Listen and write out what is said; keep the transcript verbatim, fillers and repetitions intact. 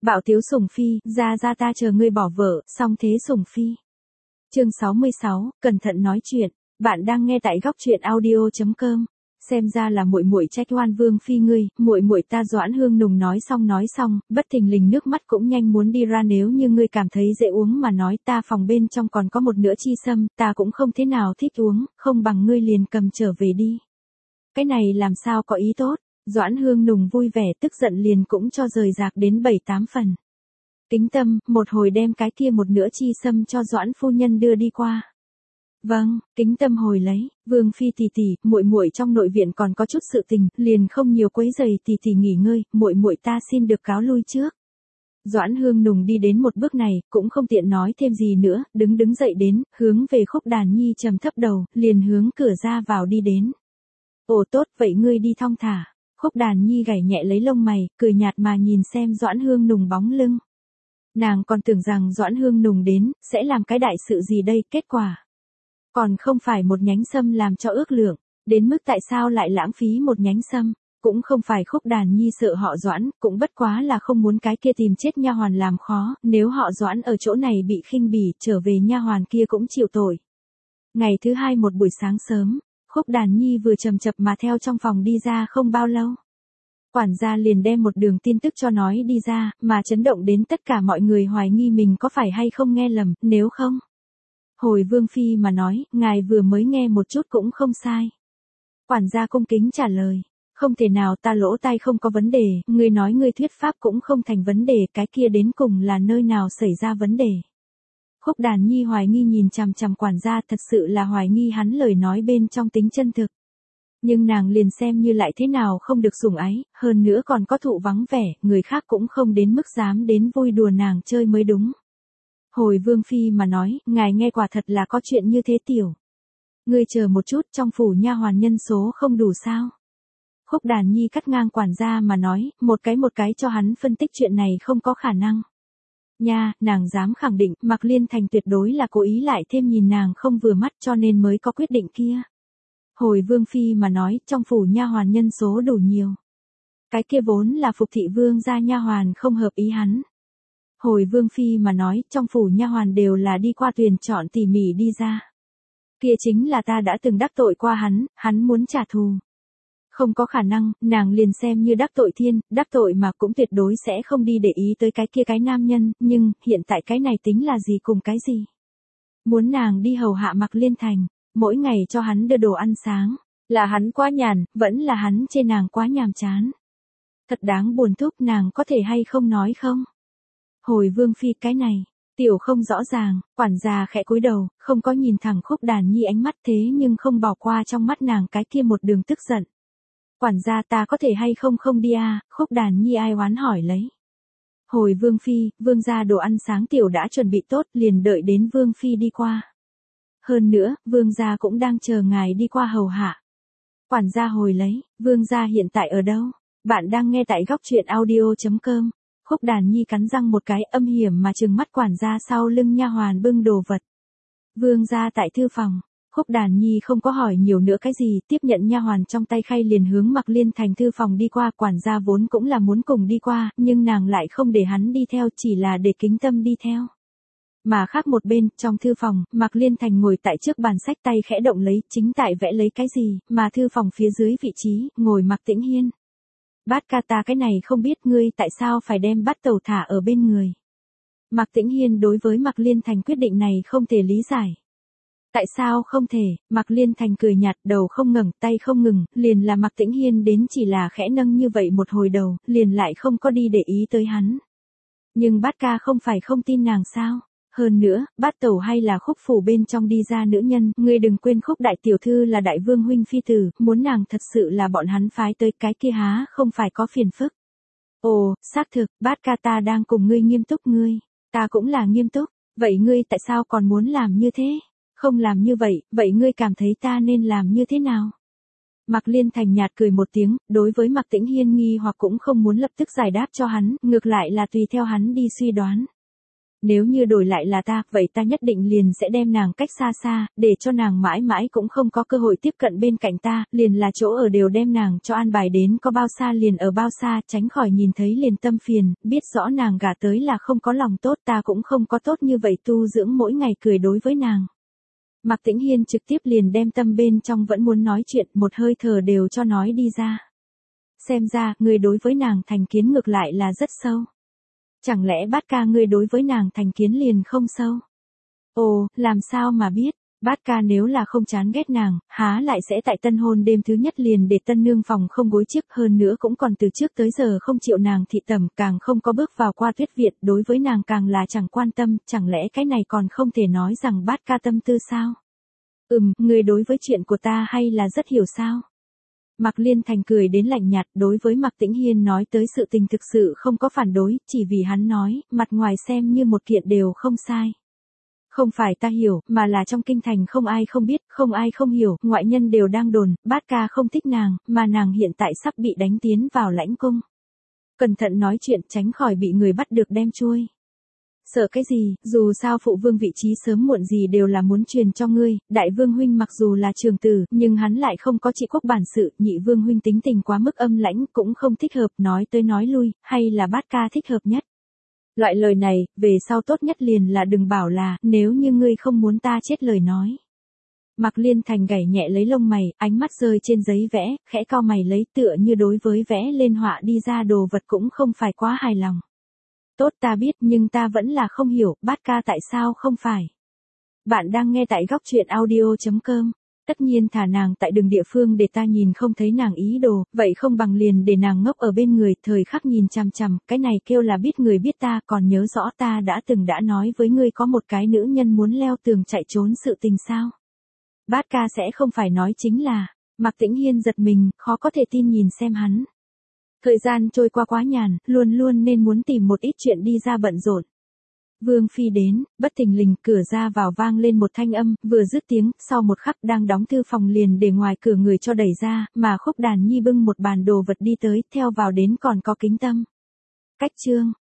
Bạo tiếu sủng phi, ra ra ta chờ ngươi bỏ vợ, xong thế sủng phi. Chương sáu mươi sáu, cẩn thận nói chuyện. Bạn đang nghe tại góc truyện audio chấm com. Xem ra là muội muội trách oan Vương phi ngươi, muội muội ta. Doãn Hương Nùng nói xong nói xong, bất thình lình nước mắt cũng nhanh muốn đi ra. Nếu như ngươi cảm thấy dễ uống mà nói, ta phòng bên trong còn có một nửa chi sâm, ta cũng không thế nào thích uống, không bằng ngươi liền cầm trở về đi. Cái này làm sao có ý tốt. Doãn Hương Nùng vui vẻ tức giận liền cũng cho rời rạc đến bảy tám phần. Kính Tâm, một hồi đem cái kia một nửa chi sâm cho Doãn phu nhân đưa đi qua. Vâng, Kính Tâm hồi lấy. Vương phi tỷ tỷ, muội muội trong nội viện còn có chút sự tình, liền không nhiều quấy rầy tỷ tỷ nghỉ ngơi, muội muội ta xin được cáo lui trước. Doãn Hương Nùng đi đến một bước này, cũng không tiện nói thêm gì nữa, đứng đứng dậy đến, hướng về Khúc Đàn Nhi trầm thấp đầu, liền hướng cửa ra vào đi đến. Ồ tốt, vậy ngươi đi thong thả. Khúc Đàn Nhi gảy nhẹ lấy lông mày, cười nhạt mà nhìn xem Doãn Hương Nùng bóng lưng. Nàng còn tưởng rằng Doãn Hương Nùng đến, sẽ làm cái đại sự gì đây, kết quả. Còn không phải một nhánh sâm làm cho ước lượng, đến mức tại sao lại lãng phí một nhánh sâm, cũng không phải Khúc Đàn Nhi sợ họ Doãn, cũng bất quá là không muốn cái kia tìm chết nha hoàn làm khó, nếu họ Doãn ở chỗ này bị khinh bỉ, trở về nha hoàn kia cũng chịu tội. Ngày thứ hai một buổi sáng sớm, Khúc Đàn Nhi vừa chầm chập mà theo trong phòng đi ra không bao lâu. Quản gia liền đem một đường tin tức cho nói đi ra, mà chấn động đến tất cả mọi người hoài nghi mình có phải hay không nghe lầm, nếu không. Hồi Vương phi mà nói, ngài vừa mới nghe một chút cũng không sai. Quản gia cung kính trả lời, không thể nào, ta lỗ tai không có vấn đề, ngươi nói ngươi thuyết pháp cũng không thành vấn đề, cái kia đến cùng là nơi nào xảy ra vấn đề. Khúc Đàn Nhi hoài nghi nhìn chằm chằm quản gia, thật sự là hoài nghi hắn lời nói bên trong tính chân thực. Nhưng nàng liền xem như lại thế nào không được sủng ái, hơn nữa còn có thụ vắng vẻ, người khác cũng không đến mức dám đến vui đùa nàng chơi mới đúng. Hồi Vương phi mà nói, ngài nghe quả thật là có chuyện như thế tiểu. Ngươi chờ một chút, trong phủ nha hoàn nhân số không đủ sao? Khúc Đàn Nhi cắt ngang quản gia mà nói, một cái một cái cho hắn phân tích chuyện này không có khả năng. Nha, nàng dám khẳng định, Mạc Liên Thành tuyệt đối là cố ý lại thêm nhìn nàng không vừa mắt cho nên mới có quyết định kia. Hồi Vương phi mà nói, trong phủ nha hoàn nhân số đủ nhiều. Cái kia vốn là Phục thị vương gia nha hoàn không hợp ý hắn. Hồi Vương phi mà nói, trong phủ nha hoàn đều là đi qua tuyển chọn tỉ mỉ đi ra. Kia chính là ta đã từng đắc tội qua hắn, hắn muốn trả thù. Không có khả năng, nàng liền xem như đắc tội thiên, đắc tội mà cũng tuyệt đối sẽ không đi để ý tới cái kia cái nam nhân, nhưng, hiện tại cái này tính là gì cùng cái gì? Muốn nàng đi hầu hạ Mạc Liên Thành, mỗi ngày cho hắn đưa đồ ăn sáng, là hắn quá nhàn, vẫn là hắn chê nàng quá nhàm chán. Thật đáng buồn thúc, nàng có thể hay không nói không? Hồi Vương phi cái này, tiểu không rõ ràng, quản gia khẽ cúi đầu, không có nhìn thẳng Khúc Đàn Nhi ánh mắt thế nhưng không bỏ qua trong mắt nàng cái kia một đường tức giận. Quản gia ta có thể hay không không đi à, Khúc Đàn Nhi ai oán hỏi lấy. Hồi Vương phi, vương gia đồ ăn sáng tiểu đã chuẩn bị tốt, liền đợi đến Vương phi đi qua. Hơn nữa, vương gia cũng đang chờ ngài đi qua hầu hạ. Quản gia hồi lấy, vương gia hiện tại ở đâu? Bạn đang nghe tại góc truyện audio chấm com. Khúc Đàn Nhi cắn răng một cái âm hiểm mà trừng mắt quản gia sau lưng nha hoàn bưng đồ vật. Vương gia tại thư phòng. Khúc Đàn Nhi không có hỏi nhiều nữa cái gì, tiếp nhận nha hoàn trong tay khay liền hướng Mạc Liên Thành thư phòng đi qua, quản gia vốn cũng là muốn cùng đi qua, nhưng nàng lại không để hắn đi theo, chỉ là để Kính Tâm đi theo. Mà khác một bên, trong thư phòng, Mạc Liên Thành ngồi tại trước bàn sách tay khẽ động lấy, chính tại vẽ lấy cái gì, mà thư phòng phía dưới vị trí, ngồi Mạc Tĩnh Hiên. Bát ca ta cái này không biết ngươi tại sao phải đem bát tẩu thả ở bên người. Mạc Tĩnh Hiên đối với Mạc Liên Thành quyết định này không thể lý giải. Tại sao không thể, Mạc Liên Thành cười nhạt, đầu không ngẩng, tay không ngừng, liền là Mạc Tĩnh Hiên đến chỉ là khẽ nâng như vậy một hồi đầu, liền lại không có đi để ý tới hắn. Nhưng bát ca không phải không tin nàng sao? Hơn nữa, bát tẩu hay là Khúc phủ bên trong đi ra nữ nhân, ngươi đừng quên Khúc đại tiểu thư là đại vương huynh phi tử, muốn nàng thật sự là bọn hắn phái tới cái kia há không phải có phiền phức. Ồ, xác thực, bát ca ta đang cùng ngươi nghiêm túc ngươi, ta cũng là nghiêm túc, vậy ngươi tại sao còn muốn làm như thế? Không làm như vậy, vậy ngươi cảm thấy ta nên làm như thế nào? Mạc Liên Thành nhạt cười một tiếng, đối với Mạc Tĩnh Hiên nghi hoặc cũng không muốn lập tức giải đáp cho hắn, ngược lại là tùy theo hắn đi suy đoán. Nếu như đổi lại là ta, vậy ta nhất định liền sẽ đem nàng cách xa xa, để cho nàng mãi mãi cũng không có cơ hội tiếp cận bên cạnh ta, liền là chỗ ở đều đem nàng cho an bài đến có bao xa liền ở bao xa, tránh khỏi nhìn thấy liền tâm phiền, biết rõ nàng gả tới là không có lòng tốt, ta cũng không có tốt như vậy tu dưỡng mỗi ngày cười đối với nàng. Mạc Tĩnh Hiên trực tiếp liền đem tâm bên trong vẫn muốn nói chuyện, một hơi thở đều cho nói đi ra. Xem ra, ngươi đối với nàng thành kiến ngược lại là rất sâu. Chẳng lẽ Bát ca ngươi đối với nàng thành kiến liền không sâu? Ồ, làm sao mà biết, Bát ca nếu là không chán ghét nàng, há lại sẽ tại tân hôn đêm thứ nhất liền để tân nương phòng không gối chiếc, hơn nữa cũng còn từ trước tới giờ không chịu nàng thị tẩm, càng không có bước vào qua tuyết viện, đối với nàng càng là chẳng quan tâm, chẳng lẽ cái này còn không thể nói rằng Bát ca tâm tư sao? Ừm, ngươi đối với chuyện của ta hay là rất hiểu sao? Mạc Liên Thành cười đến lạnh nhạt, đối với Mạc Tĩnh Hiên nói tới sự tình thực sự không có phản đối, chỉ vì hắn nói, mặt ngoài xem như một kiện đều không sai. Không phải ta hiểu, mà là trong kinh thành không ai không biết, không ai không hiểu, ngoại nhân đều đang đồn, Bát ca không thích nàng, mà nàng hiện tại sắp bị đánh tiến vào lãnh cung. Cẩn thận nói chuyện, tránh khỏi bị người bắt được đem chuôi. Sợ cái gì, dù sao phụ vương vị trí sớm muộn gì đều là muốn truyền cho ngươi, đại vương huynh mặc dù là trường tử, nhưng hắn lại không có trị quốc bản sự, nhị vương huynh tính tình quá mức âm lãnh, cũng không thích hợp, nói tới nói lui, hay là Bát ca thích hợp nhất. Loại lời này, về sau tốt nhất liền là đừng bảo là, nếu như ngươi không muốn ta chết lời nói. Mạc Liên Thành gảy nhẹ lấy lông mày, ánh mắt rơi trên giấy vẽ, khẽ cau mày lấy tựa như đối với vẽ lên họa đi ra đồ vật cũng không phải quá hài lòng. Tốt ta biết nhưng ta vẫn là không hiểu, Bát ca tại sao không phải. Bạn đang nghe tại góc truyện audio chấm com. Tất nhiên thả nàng tại đường địa phương để ta nhìn không thấy nàng ý đồ, vậy không bằng liền để nàng ngốc ở bên người, thời khắc nhìn chằm chằm, cái này kêu là biết người biết ta, còn nhớ rõ ta đã từng đã nói với ngươi có một cái nữ nhân muốn leo tường chạy trốn sự tình sao. Bát ca sẽ không phải nói chính là, Mạc Tĩnh Hiên giật mình, khó có thể tin nhìn xem hắn. Thời gian trôi qua quá nhàn, luôn luôn nên muốn tìm một ít chuyện đi ra bận rộn. Vương phi đến, bất thình lình, cửa ra vào vang lên một thanh âm, vừa dứt tiếng, sau một khắc đang đóng thư phòng liền để ngoài cửa người cho đẩy ra, mà Khúc Đàn Nhi bưng một bàn đồ vật đi tới, theo vào đến còn có Kính Tâm. Cách chương